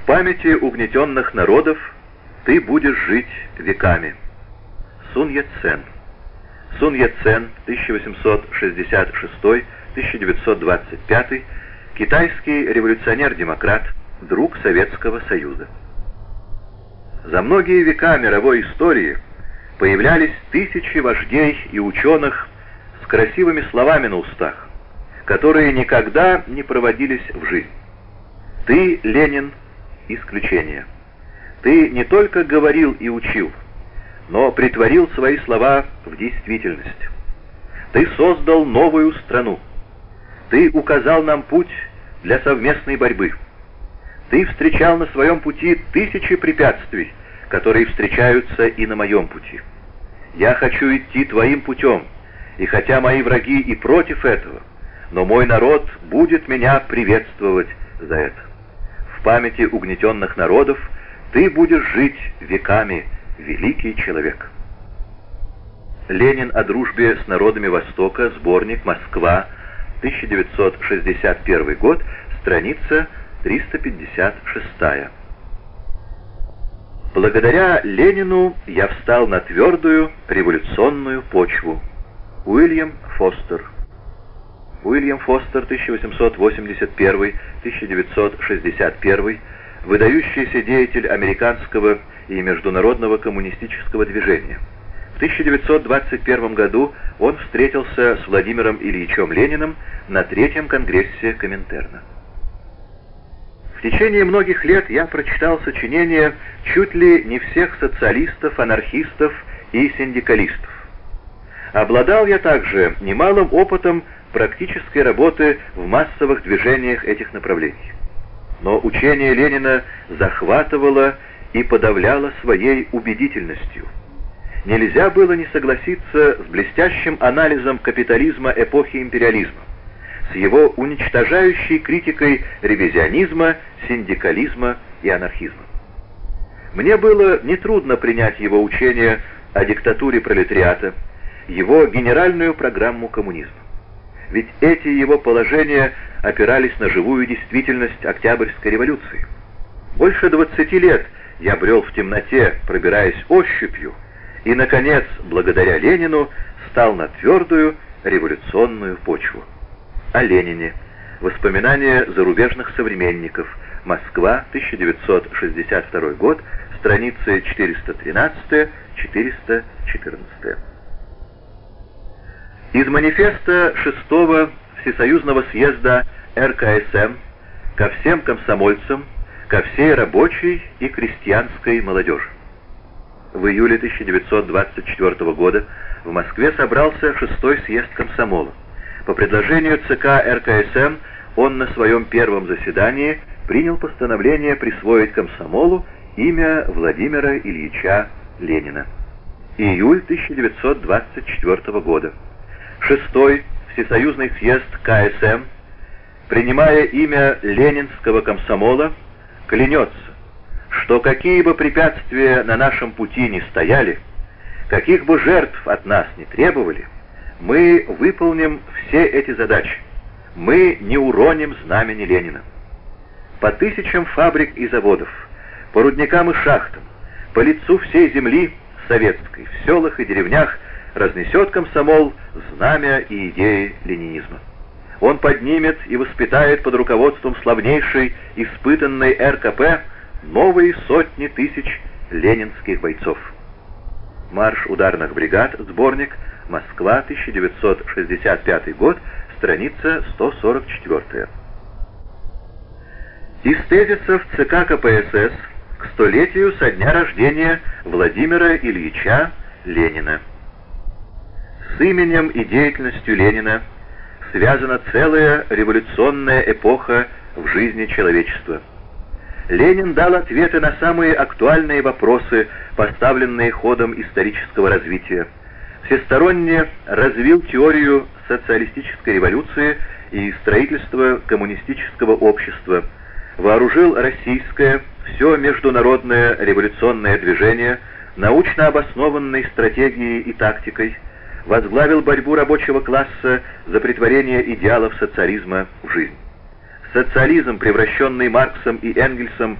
памяти угнетенных народов ты будешь жить веками. Сун Яцен. Сун Яцен, 1866-1925, китайский революционер-демократ, друг Советского Союза. За многие века мировой истории появлялись тысячи вождей и ученых с красивыми словами на устах, которые никогда не проводились в жизнь. Ты, Ленин, исключение. Ты не только говорил и учил, но претворил свои слова в действительность. Ты создал новую страну. Ты указал нам путь для совместной борьбы. Ты встречал на своем пути тысячи препятствий, которые встречаются и на моем пути. Я хочу идти твоим путем, и хотя мои враги и против этого, но мой народ будет меня приветствовать за это. В памяти угнетенных народов ты будешь жить веками, великий человек. Ленин о дружбе с народами Востока, сборник, Москва, 1961 год, страница 356. Благодаря Ленину я встал на твердую революционную почву. Уильям Фостер. Уильям Фостер, 1881-1961, выдающийся деятель американского и международного коммунистического движения. В 1921 году он встретился с Владимиром Ильичем Лениным на Третьем конгрессе Коминтерна. В течение многих лет я прочитал сочинения чуть ли не всех социалистов, анархистов и синдикалистов. Обладал я также немалым опытом практической работы в массовых движениях этих направлений. Но учение Ленина захватывало и подавляло своей убедительностью. Нельзя было не согласиться с блестящим анализом капитализма эпохи империализма, с его уничтожающей критикой ревизионизма, синдикализма и анархизма. Мне было нетрудно принять его учение о диктатуре пролетариата, его генеральную программу коммунизма. Ведь эти его положения опирались на живую действительность Октябрьской революции. Больше 20 лет я брел в темноте, пробираясь ощупью, и, наконец, благодаря Ленину, стал на твердую революционную почву. О Ленине. Воспоминания зарубежных современников. Москва, 1962 год, страницы 413-414. Из манифеста 6-го Всесоюзного съезда РКСМ ко всем комсомольцам, ко всей рабочей и крестьянской молодежи. В июле 1924 года в Москве собрался 6-й съезд комсомола. По предложению ЦК РКСМ он на своем первом заседании принял постановление присвоить комсомолу имя Владимира Ильича Ленина. Июль 1924 года. 6-й Всесоюзный съезд КСМ, принимая имя Ленинского комсомола, клянется, что какие бы препятствия на нашем пути ни стояли, каких бы жертв от нас не требовали, мы выполним все эти задачи, мы не уроним знамени Ленина. По тысячам фабрик и заводов, по рудникам и шахтам, по лицу всей земли советской, в селах и деревнях разнесет комсомол знамя и идеи ленинизма. Он поднимет и воспитает под руководством славнейшей, испытанной РКП новые сотни тысяч ленинских бойцов. Марш ударных бригад, сборник, Москва, 1965 год, страница 144. Из тезисов ЦК КПСС к столетию со дня рождения Владимира Ильича Ленина. С именем и деятельностью Ленина связана целая революционная эпоха в жизни человечества. Ленин дал ответы на самые актуальные вопросы, поставленные ходом исторического развития. Всесторонне развил теорию социалистической революции и строительства коммунистического общества, вооружил российское, все международное революционное движение научно обоснованной стратегией и тактикой, возглавил борьбу рабочего класса за претворение идеалов социализма в жизнь. Социализм, превращенный Марксом и Энгельсом